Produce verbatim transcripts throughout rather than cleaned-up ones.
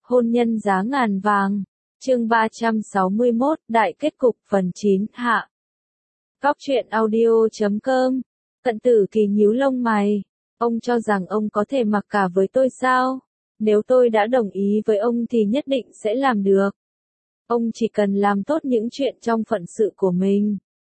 Hôn nhân giá ngàn vàng. Chương ba trăm sáu mươi mốt, Đại kết cục phần chín, hạ. Góc truyện audio chấm com. Cận Tử Kỳ nhíu lông mày. Ông cho rằng ông có thể mặc cả với tôi sao? Nếu tôi đã đồng ý với ông thì nhất định sẽ làm được. Ông chỉ cần làm tốt những chuyện trong phận sự của mình.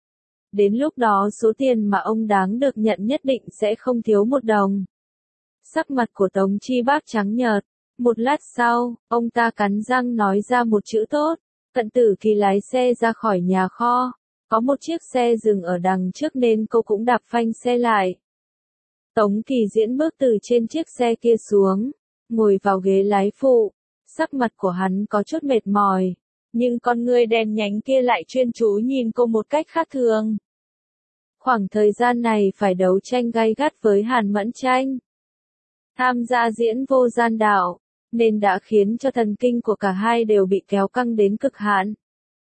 Đến lúc đó số tiền mà ông đáng được nhận nhất định sẽ không thiếu một đồng. Sắc mặt của Tống Chi Bác trắng nhợt. Một lát sau, ông ta cắn răng nói ra một chữ tốt. Cận Tử Kỳ lái xe ra khỏi nhà kho. Có một chiếc xe dừng ở đằng trước nên cô cũng đạp phanh xe lại. Tống Kỳ Diễn bước từ trên chiếc xe kia xuống, ngồi vào ghế lái phụ. Sắc mặt của hắn có chút mệt mỏi, nhưng con người đen nhánh kia lại chuyên chú nhìn cô một cách khác thường. Khoảng thời gian này phải đấu tranh gay gắt với Hàn Mẫn Tranh. Tham gia diễn vô gian đạo, nên đã khiến cho thần kinh của cả hai đều bị kéo căng đến cực hạn.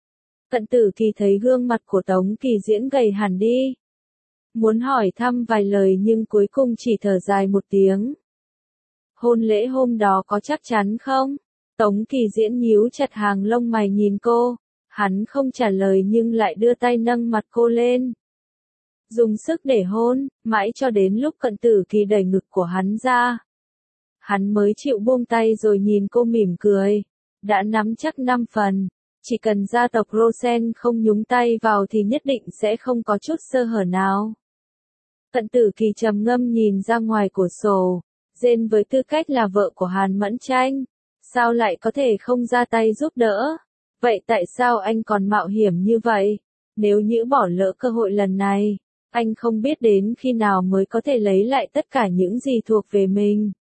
Cận Tử Kỳ thấy gương mặt của Tống Kỳ Diễn gầy hẳn đi. Muốn hỏi thăm vài lời nhưng cuối cùng chỉ thở dài một tiếng. Hôn lễ hôm đó có chắc chắn không? Tống Kỳ Diễn nhíu chặt hàng lông mày nhìn cô. Hắn không trả lời nhưng lại đưa tay nâng mặt cô lên. Dùng sức để hôn, mãi cho đến lúc Cận Tử Kỳ đẩy ngực của hắn ra. Hắn mới chịu buông tay rồi nhìn cô mỉm cười. Đã nắm chắc năm phần. Chỉ cần gia tộc Rosen không nhúng tay vào thì nhất định sẽ không có chút sơ hở nào. Cận Tử Kỳ trầm ngâm nhìn ra ngoài cửa sổ. Jane với tư cách là vợ của Hàn Mẫn Tranh, sao lại có thể không ra tay giúp đỡ? Vậy tại sao anh còn mạo hiểm như vậy? Nếu như bỏ lỡ cơ hội lần này, anh không biết đến khi nào mới có thể lấy lại tất cả những gì thuộc về mình.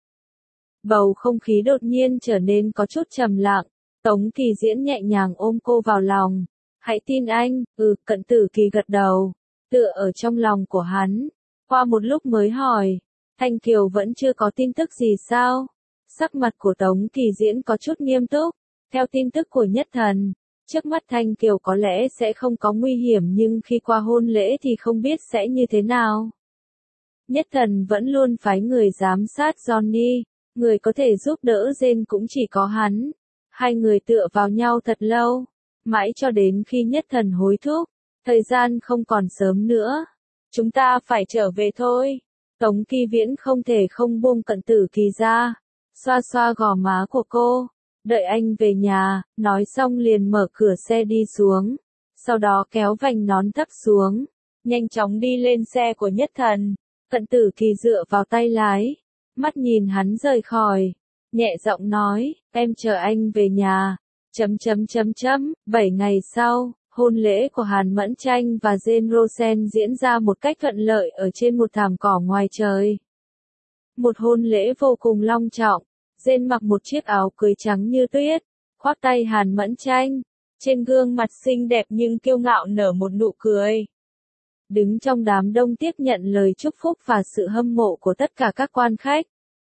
Bầu không khí đột nhiên trở nên có chút trầm lặng. Tống Kỳ Diễn nhẹ nhàng ôm cô vào lòng. Hãy tin anh, ừ, Cận Tử Kỳ gật đầu, tựa ở trong lòng của hắn. Qua một lúc mới hỏi, Thanh Kiều vẫn chưa có tin tức gì sao? Sắc mặt của Tống Kỳ Diễn có chút nghiêm túc. Theo tin tức của Nhất Thần, trước mắt Thanh Kiều có lẽ sẽ không có nguy hiểm nhưng khi qua hôn lễ thì không biết sẽ như thế nào. Nhất Thần vẫn luôn phái người giám sát Johnny, người có thể giúp đỡ Jane cũng chỉ có hắn. Hai người tựa vào nhau thật lâu, mãi cho đến khi Nhất Thần hối thúc, thời gian không còn sớm nữa. Chúng ta phải trở về thôi. Tống Kỳ Viễn không thể không buông Cận Tử Kỳ ra, xoa xoa gò má của cô. Đợi anh về nhà, nói xong liền mở cửa xe đi xuống, sau đó kéo vành nón thấp xuống, nhanh chóng đi lên xe của Nhất Thần. Cận Tử Kỳ dựa vào tay lái, mắt nhìn hắn rời khỏi, nhẹ giọng nói, em chờ anh về nhà. Chấm chấm chấm chấm, bảy ngày sau, hôn lễ của Hàn Mẫn Tranh và Jane Rosen diễn ra một cách thuận lợi ở trên một thảm cỏ ngoài trời. Một hôn lễ vô cùng long trọng. Jane mặc một chiếc áo cưới trắng như tuyết, khoác tay Hàn Mẫn Tranh, trên gương mặt xinh đẹp nhưng kiêu ngạo nở một nụ cười. Đứng trong đám đông tiếp nhận lời chúc phúc và sự hâm mộ của tất cả các quan khách.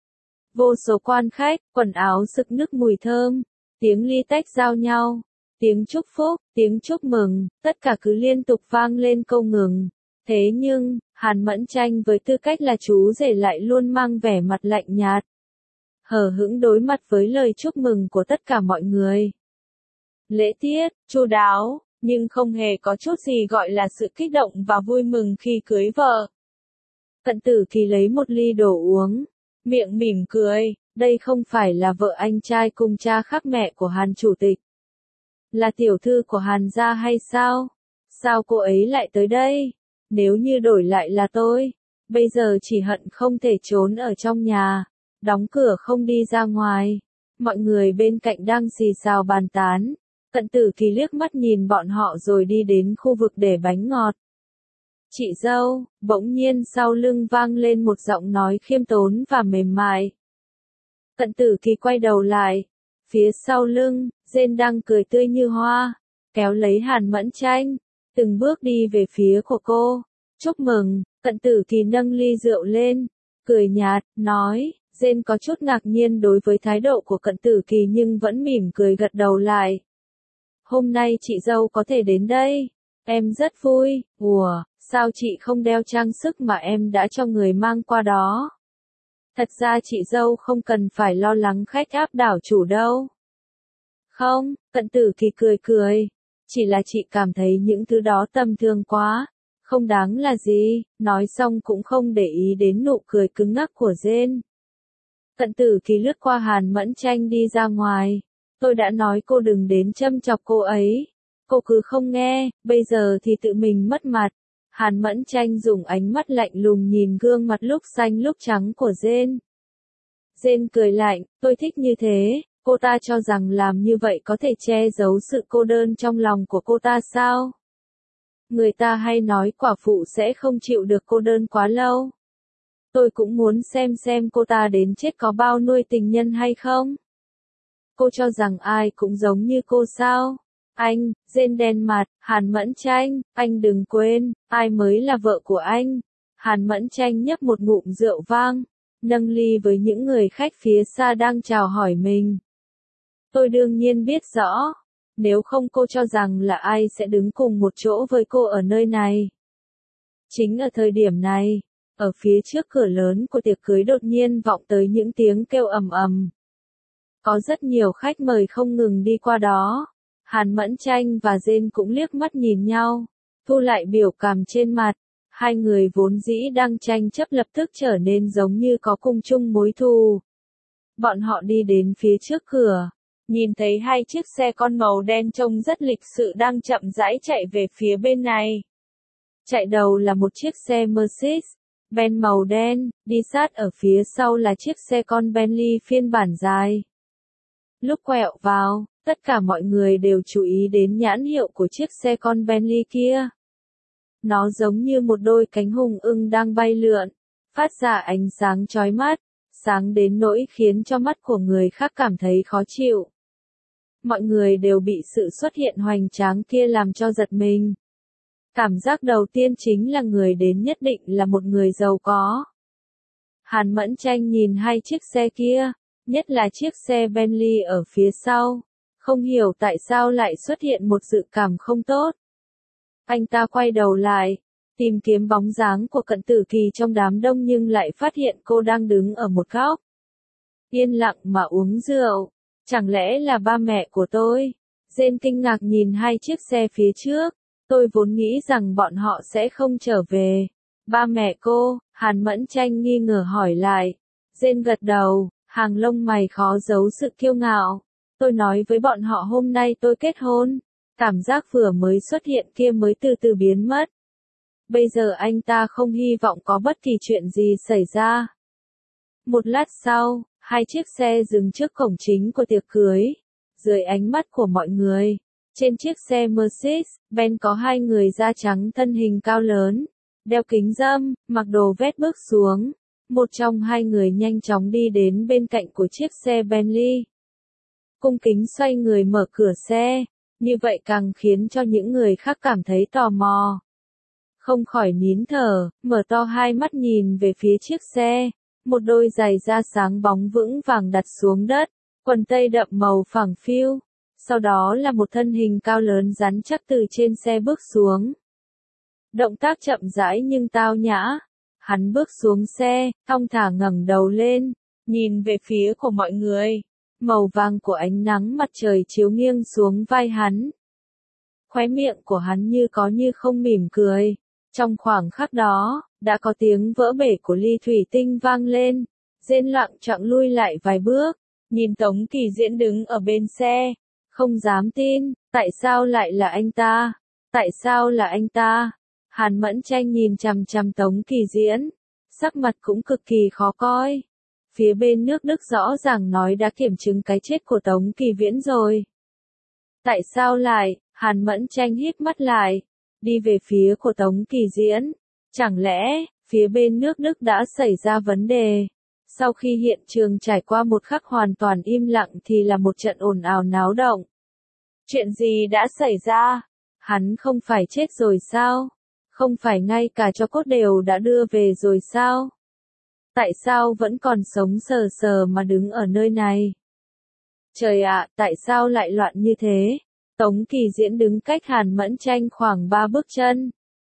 Vô số quan khách, quần áo sực nức mùi thơm, tiếng ly tách giao nhau, tiếng chúc phúc, tiếng chúc mừng, tất cả cứ liên tục vang lên câu ngừng. Thế nhưng, Hàn Mẫn Tranh với tư cách là chú rể lại luôn mang vẻ mặt lạnh nhạt, hờ hững đối mặt với lời chúc mừng của tất cả mọi người. Lễ tiết, chu đáo, nhưng không hề có chút gì gọi là sự kích động và vui mừng khi cưới vợ. Cận Tử Kỳ lấy một ly đồ uống, miệng mỉm cười, đây không phải là vợ anh trai cùng cha khác mẹ của Hàn chủ tịch. Là tiểu thư của Hàn gia hay sao? Sao cô ấy lại tới đây? Nếu như đổi lại là tôi, bây giờ chỉ hận không thể trốn ở trong nhà, đóng cửa không đi ra ngoài. Mọi người bên cạnh đang xì xào bàn tán. Cận Tử Kỳ liếc mắt nhìn bọn họ rồi đi đến khu vực để bánh ngọt. Chị dâu, bỗng nhiên sau lưng vang lên một giọng nói khiêm tốn và mềm mại. Cận Tử Kỳ quay đầu lại. Phía sau lưng, Jane đang cười tươi như hoa, kéo lấy Hàn Mẫn Tranh, từng bước đi về phía của cô. Chúc mừng. Cận Tử Kỳ nâng ly rượu lên, cười nhạt, nói. Jane có chút ngạc nhiên đối với thái độ của Cận Tử Kỳ nhưng vẫn mỉm cười gật đầu lại. Hôm nay chị dâu có thể đến đây, em rất vui. Ủa, sao chị không đeo trang sức mà em đã cho người mang qua đó? Thật ra chị dâu không cần phải lo lắng khách áp đảo chủ đâu. Không, Cận Tử Kỳ cười cười. Chỉ là chị cảm thấy những thứ đó tầm thường quá. Không đáng là gì, nói xong cũng không để ý đến nụ cười cứng ngắc của Jane. Cận Tử Kỳ lướt qua Hàn Mẫn Tranh đi ra ngoài. Tôi đã nói cô đừng đến châm chọc cô ấy. Cô cứ không nghe, bây giờ thì tự mình mất mặt. Hàn Mẫn Tranh dùng ánh mắt lạnh lùng nhìn gương mặt lúc xanh lúc trắng của Jane. Jane cười lạnh, tôi thích như thế, cô ta cho rằng làm như vậy có thể che giấu sự cô đơn trong lòng của cô ta sao? Người ta hay nói quả phụ sẽ không chịu được cô đơn quá lâu. Tôi cũng muốn xem xem cô ta đến chết có bao nuôi tình nhân hay không? Cô cho rằng ai cũng giống như cô sao? Anh, Jane đen mặt, Hàn Mẫn Tranh, anh đừng quên, ai mới là vợ của anh? Hàn Mẫn Tranh nhấp một ngụm rượu vang, nâng ly với những người khách phía xa đang chào hỏi mình. Tôi đương nhiên biết rõ, nếu không cô cho rằng là ai sẽ đứng cùng một chỗ với cô ở nơi này. Chính ở thời điểm này, ở phía trước cửa lớn của tiệc cưới đột nhiên vọng tới những tiếng kêu ầm ầm. Có rất nhiều khách mời không ngừng đi qua đó. Hàn Mẫn Tranh và Jane cũng liếc mắt nhìn nhau, thu lại biểu cảm trên mặt. Hai người vốn dĩ đang tranh chấp lập tức trở nên giống như có cùng chung mối thù. Bọn họ đi đến phía trước cửa, nhìn thấy hai chiếc xe con màu đen trông rất lịch sự đang chậm rãi chạy về phía bên này. Chạy đầu là một chiếc xe Mercedes-Benz màu đen, đi sát ở phía sau là chiếc xe con Bentley phiên bản dài. Lúc quẹo vào, tất cả mọi người đều chú ý đến nhãn hiệu của chiếc xe con Bentley kia. Nó giống như một đôi cánh hùng ưng đang bay lượn, phát ra ánh sáng chói mắt, sáng đến nỗi khiến cho mắt của người khác cảm thấy khó chịu. Mọi người đều bị sự xuất hiện hoành tráng kia làm cho giật mình. Cảm giác đầu tiên chính là người đến nhất định là một người giàu có. Hàn Mẫn Tranh nhìn hai chiếc xe kia, nhất là chiếc xe Bentley ở phía sau, không hiểu tại sao lại xuất hiện một dự cảm không tốt. Anh ta quay đầu lại, tìm kiếm bóng dáng của Cận Tử Kỳ trong đám đông nhưng lại phát hiện cô đang đứng ở một góc. Yên lặng mà uống rượu, chẳng lẽ là ba mẹ của tôi? Jane kinh ngạc nhìn hai chiếc xe phía trước, tôi vốn nghĩ rằng bọn họ sẽ không trở về. Ba mẹ cô, Hàn Mẫn Tranh nghi ngờ hỏi lại. Jane gật đầu, hàng lông mày khó giấu sự kiêu ngạo. Tôi nói với bọn họ hôm nay tôi kết hôn. Cảm giác vừa mới xuất hiện kia mới từ từ biến mất. Bây giờ anh ta không hy vọng có bất kỳ chuyện gì xảy ra. Một lát sau, hai chiếc xe dừng trước cổng chính của tiệc cưới. Dưới ánh mắt của mọi người, trên chiếc xe Mercedes-Benz có hai người da trắng thân hình cao lớn, đeo kính râm, mặc đồ vest bước xuống. Một trong hai người nhanh chóng đi đến bên cạnh của chiếc xe Bentley. Cung kính xoay người mở cửa xe. Như vậy càng khiến cho những người khác cảm thấy tò mò. Không khỏi nín thở, mở to hai mắt nhìn về phía chiếc xe. Một đôi giày da sáng bóng vững vàng đặt xuống đất, quần tây đậm màu phẳng phiu. Sau đó là một thân hình cao lớn rắn chắc từ trên xe bước xuống. Động tác chậm rãi nhưng tao nhã. Hắn bước xuống xe, thong thả ngẩng đầu lên, nhìn về phía của mọi người. Màu vàng của ánh nắng mặt trời chiếu nghiêng xuống vai hắn. Khóe miệng của hắn như có như không mỉm cười. Trong khoảng khắc đó, đã có tiếng vỡ bể của ly thủy tinh vang lên. Jane lặng chặng lui lại vài bước, nhìn Tống Kỳ Diễn đứng ở bên xe. Không dám tin, tại sao lại là anh ta? Tại sao là anh ta? Hàn Mẫn Tranh nhìn chằm chằm Tống Kỳ Diễn, sắc mặt cũng cực kỳ khó coi. Phía bên nước Đức rõ ràng nói đã kiểm chứng cái chết của Tống Kỳ Viễn rồi. Tại sao lại? Hàn Mẫn Tranh híp mắt lại, đi về phía của Tống Kỳ Diễn. Chẳng lẽ, phía bên nước Đức đã xảy ra vấn đề? Sau khi hiện trường trải qua một khắc hoàn toàn im lặng thì là một trận ồn ào náo động. Chuyện gì đã xảy ra? Hắn không phải chết rồi sao? Không phải ngay cả tro cốt đều đã đưa về rồi sao? Tại sao vẫn còn sống sờ sờ mà đứng ở nơi này? Trời ạ, tại sao lại loạn như thế? Tống Kỳ Diễn đứng cách Hàn Mẫn Tranh khoảng ba bước chân.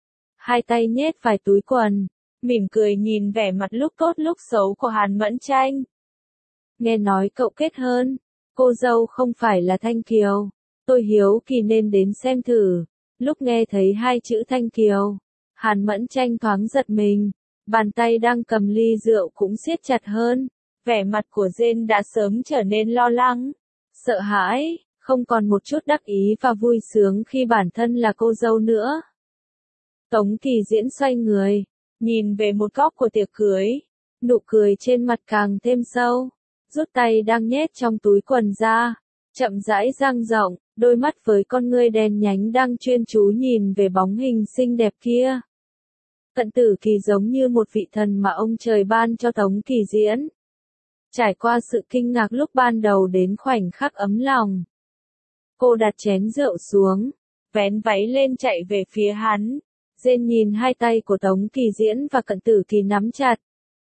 Hai tay nhét vào túi quần, mỉm cười nhìn vẻ mặt lúc tốt lúc xấu của Hàn Mẫn Tranh. Nghe nói cậu kết hôn, Cô dâu không phải là Thanh Kiều. Tôi hiếu kỳ nên đến xem thử. Lúc nghe thấy hai chữ Thanh Kiều, Hàn Mẫn Tranh thoáng giật mình. Bàn tay đang cầm ly rượu cũng siết chặt hơn. Vẻ mặt của Jane đã sớm trở nên lo lắng, sợ hãi, không còn một chút đắc ý và vui sướng khi bản thân là cô dâu nữa. Tống Kỳ Diễn xoay người, nhìn về một góc của tiệc cưới, nụ cười trên mặt càng thêm sâu, rút tay đang nhét trong túi quần ra, chậm rãi dang rộng, đôi mắt với con ngươi đen nhánh đang chuyên chú nhìn về bóng hình xinh đẹp kia. Cận Tử Kỳ giống như một vị thần mà ông trời ban cho Tống Kỳ Diễn. Trải qua sự kinh ngạc lúc ban đầu đến khoảnh khắc ấm lòng. Cô đặt chén rượu xuống, vén váy lên chạy về phía hắn. Jane nhìn hai tay của Tống Kỳ Diễn và Cận Tử Kỳ nắm chặt.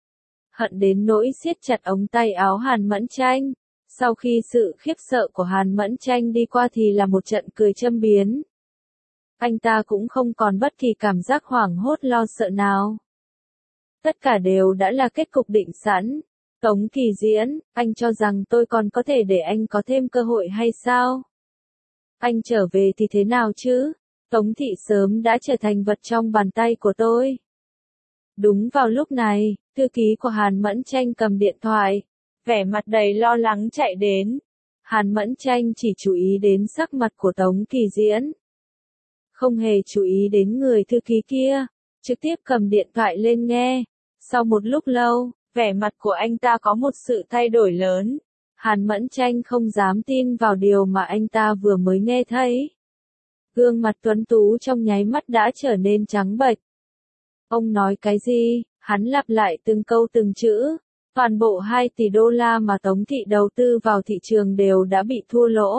Hận đến nỗi siết chặt ống tay áo Hàn Mẫn Tranh. Sau khi sự khiếp sợ của Hàn Mẫn Tranh đi qua thì là một trận cười châm biếm. Anh ta cũng không còn bất kỳ cảm giác hoảng hốt lo sợ nào. Tất cả đều đã là kết cục định sẵn. Tống Kỳ Diễn, anh cho rằng tôi còn có thể để anh có thêm cơ hội hay sao? Anh trở về thì thế nào chứ? Tống Thị sớm đã trở thành vật trong bàn tay của tôi. Đúng vào lúc này, thư ký của Hàn Mẫn Tranh cầm điện thoại, vẻ mặt đầy lo lắng chạy đến. Hàn Mẫn Tranh chỉ chú ý đến sắc mặt của Tống Kỳ Diễn. Không hề chú ý đến người thư ký kia, trực tiếp cầm điện thoại lên nghe. Sau một lúc lâu, vẻ mặt của anh ta có một sự thay đổi lớn. Hàn Mẫn Tranh không dám tin vào điều mà anh ta vừa mới nghe thấy. Gương mặt tuấn tú trong nháy mắt đã trở nên trắng bệch. Ông nói cái gì? Hắn lặp lại từng câu từng chữ. Toàn bộ hai tỷ đô la mà Tống Thị đầu tư vào thị trường đều đã bị thua lỗ.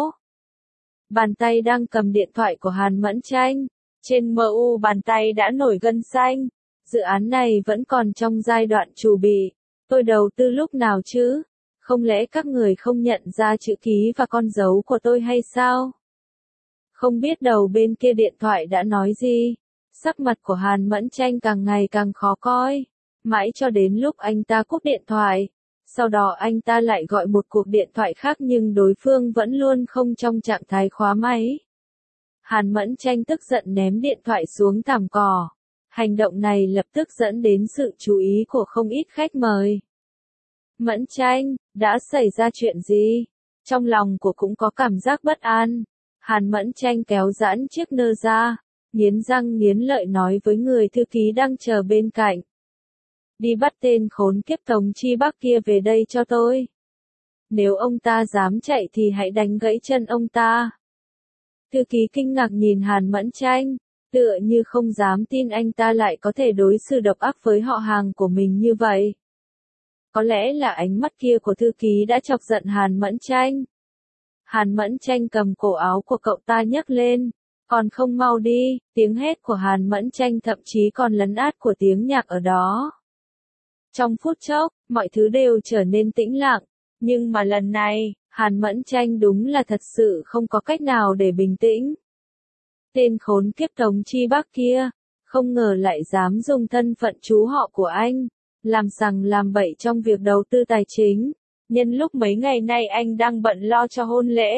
Bàn tay đang cầm điện thoại của Hàn Mẫn Tranh. Trên mờ u bàn tay đã nổi gân xanh. Dự án này vẫn còn trong giai đoạn chuẩn bị. Tôi đầu tư lúc nào chứ? Không lẽ các người không nhận ra chữ ký và con dấu của tôi hay sao? Không biết đầu bên kia điện thoại đã nói gì. Sắc mặt của Hàn Mẫn Tranh càng ngày càng khó coi. Mãi cho đến lúc anh ta cúp điện thoại. Sau đó anh ta lại gọi một cuộc điện thoại khác nhưng đối phương vẫn luôn không trong trạng thái khóa máy. Hàn Mẫn Tranh tức giận ném điện thoại xuống thảm cỏ. Hành động này lập tức dẫn đến sự chú ý của không ít khách mời. Mẫn Tranh, đã xảy ra chuyện gì? Trong lòng của cũng có cảm giác bất an. Hàn Mẫn Tranh kéo giãn chiếc nơ ra, nghiến răng nghiến lợi nói với người thư ký đang chờ bên cạnh. Đi bắt tên khốn kiếp Tống Chi Bắc kia về đây cho tôi. Nếu ông ta dám chạy thì hãy đánh gãy chân ông ta. Thư ký kinh ngạc nhìn Hàn Mẫn Tranh, tựa như không dám tin anh ta lại có thể đối xử độc ác với họ hàng của mình như vậy. Có lẽ là ánh mắt kia của thư ký đã chọc giận Hàn Mẫn Tranh. Hàn Mẫn Tranh cầm cổ áo của cậu ta nhấc lên, còn không mau đi, tiếng hét của Hàn Mẫn Tranh thậm chí còn lấn át của tiếng nhạc ở đó. Trong phút chốc, mọi thứ đều trở nên tĩnh lặng, nhưng mà lần này, Hàn Mẫn Tranh đúng là thật sự không có cách nào để bình tĩnh. Tên khốn kiếp Tống Chi Bắc kia, không ngờ lại dám dùng thân phận chú họ của anh, làm sằng làm bậy trong việc đầu tư tài chính, nhân lúc mấy ngày nay anh đang bận lo cho hôn lễ.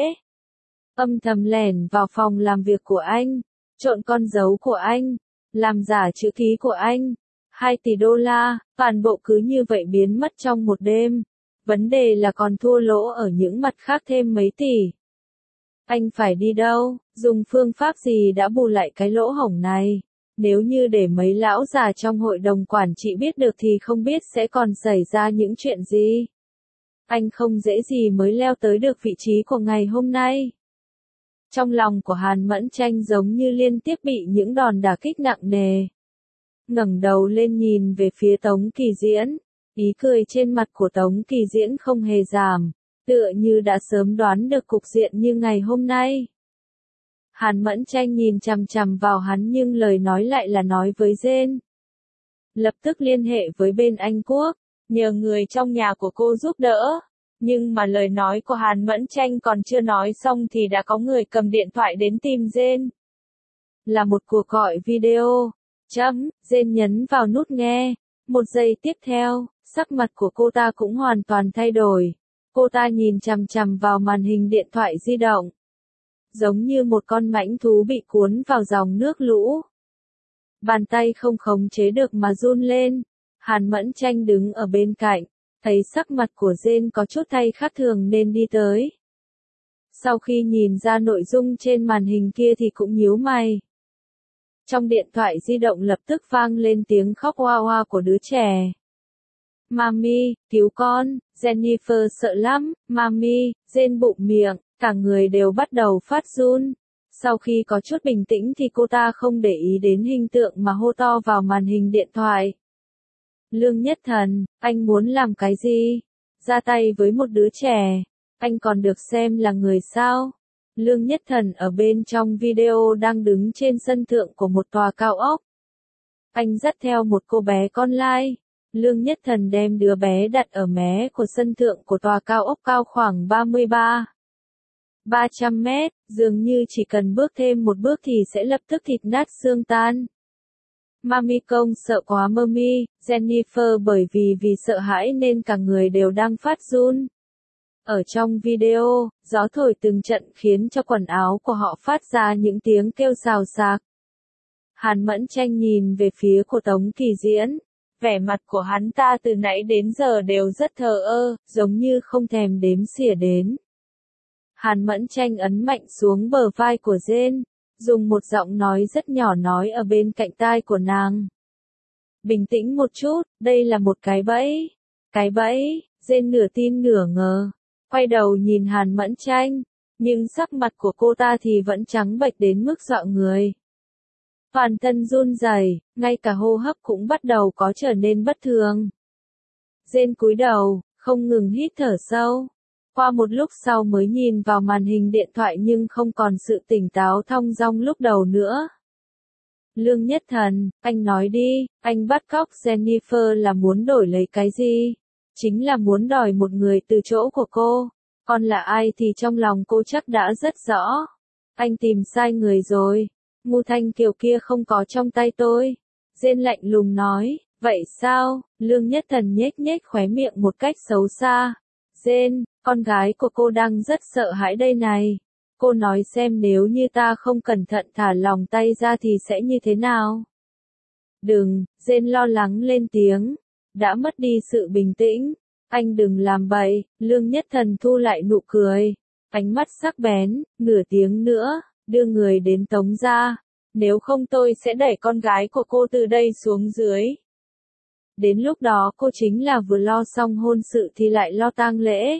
Âm thầm lẻn vào phòng làm việc của anh, trộn con dấu của anh, làm giả chữ ký của anh. Hai tỷ đô la, toàn bộ cứ như vậy biến mất trong một đêm. Vấn đề là còn thua lỗ ở những mặt khác thêm mấy tỷ. Anh phải đi đâu, dùng phương pháp gì đã bù lại cái lỗ hổng này? Nếu như để mấy lão già trong hội đồng quản trị biết được thì không biết sẽ còn xảy ra những chuyện gì. Anh không dễ gì mới leo tới được vị trí của ngày hôm nay. Trong lòng của Hàn Mẫn Tranh giống như liên tiếp bị những đòn đả kích nặng nề. Ngẩng đầu lên nhìn về phía Tống Kỳ Diễn, ý cười trên mặt của Tống Kỳ Diễn không hề giảm, tựa như đã sớm đoán được cục diện như ngày hôm nay. Hàn Mẫn Tranh nhìn chằm chằm vào hắn nhưng lời nói lại là nói với Jane. Lập tức liên hệ với bên Anh Quốc, nhờ người trong nhà của cô giúp đỡ. Nhưng mà lời nói của Hàn Mẫn Tranh còn chưa nói xong thì đã có người cầm điện thoại đến tìm Jane. Là một cuộc gọi video. Chấm, Jane nhấn vào nút nghe. Một giây tiếp theo, sắc mặt của cô ta cũng hoàn toàn thay đổi. Cô ta nhìn chằm chằm vào màn hình điện thoại di động. Giống như một con mãnh thú bị cuốn vào dòng nước lũ. Bàn tay không khống chế được mà run lên. Hàn Mẫn Tranh đứng ở bên cạnh, thấy sắc mặt của Jane có chút thay khác thường nên đi tới. Sau khi nhìn ra nội dung trên màn hình kia thì cũng nhíu mày. Trong điện thoại di động lập tức vang lên tiếng khóc oa oa của đứa trẻ. Mami, cứu con, Jennifer sợ lắm, Mami, Jane bụng miệng, cả người đều bắt đầu phát run. Sau khi có chút bình tĩnh thì cô ta không để ý đến hình tượng mà hô to vào màn hình điện thoại. Lương Nhất Thần, anh muốn làm cái gì? Ra tay với một đứa trẻ, anh còn được xem là người sao? Lương Nhất Thần ở bên trong video đang đứng trên sân thượng của một tòa cao ốc. Anh dắt theo một cô bé con lai. Lương Nhất Thần đem đứa bé đặt ở mé của sân thượng của tòa cao ốc cao khoảng ba mươi ba ba trăm mét, dường như chỉ cần bước thêm một bước thì sẽ lập tức thịt nát xương tan. Mami công sợ quá Mami, Jennifer bởi vì vì sợ hãi nên cả người đều đang phát run. Ở trong video, gió thổi từng trận khiến cho quần áo của họ phát ra những tiếng kêu xào xạc. Hàn Mẫn Tranh nhìn về phía của Tống Kỳ Diễn. Vẻ mặt của hắn ta từ nãy đến giờ đều rất thờ ơ, giống như không thèm đếm xỉa đến. Hàn Mẫn Tranh ấn mạnh xuống bờ vai của Jane, dùng một giọng nói rất nhỏ nói ở bên cạnh tai của nàng. Bình tĩnh một chút, đây là một cái bẫy. Cái bẫy, Jane nửa tin nửa ngờ. Quay đầu nhìn Hàn Mẫn Tranh, nhưng sắc mặt của cô ta thì vẫn trắng bệch đến mức dọa người. Toàn thân run rẩy, ngay cả hô hấp cũng bắt đầu có trở nên bất thường. Jane cúi đầu, không ngừng hít thở sâu. Qua một lúc sau mới nhìn vào màn hình điện thoại nhưng không còn sự tỉnh táo thong dong lúc đầu nữa. Lương Nhất Thần, anh nói đi, anh bắt cóc Jennifer là muốn đổi lấy cái gì? Chính là muốn đòi một người từ chỗ của cô. Còn là ai thì trong lòng cô chắc đã rất rõ. Anh tìm sai người rồi. Ngô Thanh Kiều kia không có trong tay tôi. Jane lạnh lùng nói, vậy sao? Lương Nhất Thần nhếch nhếch khóe miệng một cách xấu xa. Jane, con gái của cô đang rất sợ hãi đây này. Cô nói xem nếu như ta không cẩn thận thả lòng tay ra thì sẽ như thế nào? Đừng, Jane lo lắng lên tiếng. Đã mất đi sự bình tĩnh. Anh đừng làm bậy, Lương Nhất Thần thu lại nụ cười. Ánh mắt sắc bén, nửa tiếng nữa, đưa người đến Tống gia. Nếu không tôi sẽ đẩy con gái của cô từ đây xuống dưới. Đến lúc đó cô chính là vừa lo xong hôn sự thì lại lo tang lễ.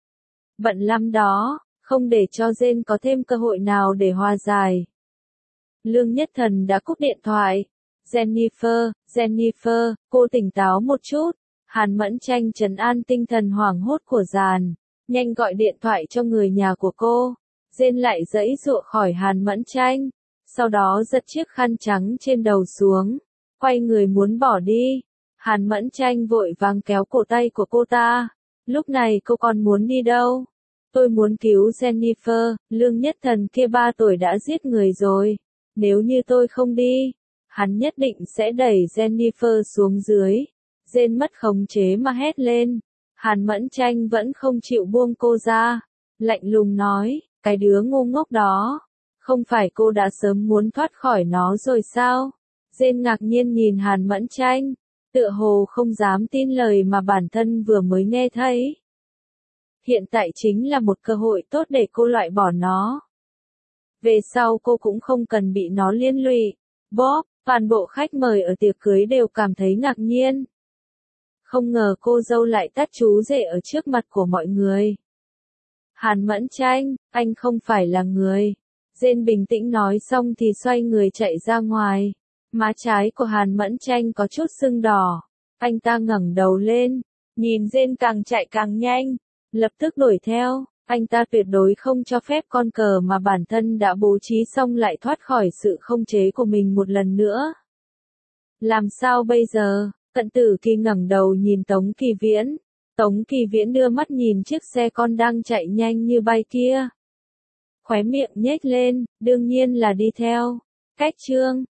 Bận lắm đó, không để cho Jane có thêm cơ hội nào để hòa giải. Lương Nhất Thần đã cúp điện thoại. Jennifer, Jennifer, cô tỉnh táo một chút. Hàn Mẫn Tranh trấn an tinh thần hoảng hốt của Giàn. Nhanh gọi điện thoại cho người nhà của cô. Jane lại giãy giụa khỏi Hàn Mẫn Tranh. Sau đó giật chiếc khăn trắng trên đầu xuống. Quay người muốn bỏ đi. Hàn Mẫn Tranh vội vàng kéo cổ tay của cô ta. Lúc này cô còn muốn đi đâu? Tôi muốn cứu Jennifer, Lương Nhất Thần kia ba tuổi đã giết người rồi. Nếu như tôi không đi, hắn nhất định sẽ đẩy Jennifer xuống dưới. Jane mất khống chế mà hét lên. Hàn Mẫn Tranh vẫn không chịu buông cô ra. Lạnh lùng nói, cái đứa ngu ngốc đó. Không phải cô đã sớm muốn thoát khỏi nó rồi sao? Jane ngạc nhiên nhìn Hàn Mẫn Tranh. Tựa hồ không dám tin lời mà bản thân vừa mới nghe thấy. Hiện tại chính là một cơ hội tốt để cô loại bỏ nó. Về sau cô cũng không cần bị nó liên lụy. Bob, toàn bộ khách mời ở tiệc cưới đều cảm thấy ngạc nhiên. Không ngờ cô dâu lại tát chú rể ở trước mặt của mọi người. Hàn Mẫn Tranh, anh không phải là người. Jane bình tĩnh nói xong thì xoay người chạy ra ngoài. Má trái của Hàn Mẫn Tranh có chút sưng đỏ. Anh ta ngẩng đầu lên, nhìn Jane càng chạy càng nhanh, lập tức đuổi theo. Anh ta tuyệt đối không cho phép con cờ mà bản thân đã bố trí xong lại thoát khỏi sự không chế của mình một lần nữa. Làm sao bây giờ? Cận Tử Kỳ ngẩng đầu nhìn Tống Kỳ Viễn. Tống Kỳ Viễn đưa mắt nhìn chiếc xe con đang chạy nhanh như bay kia. Khóe miệng nhếch lên, đương nhiên là đi theo. Cách chương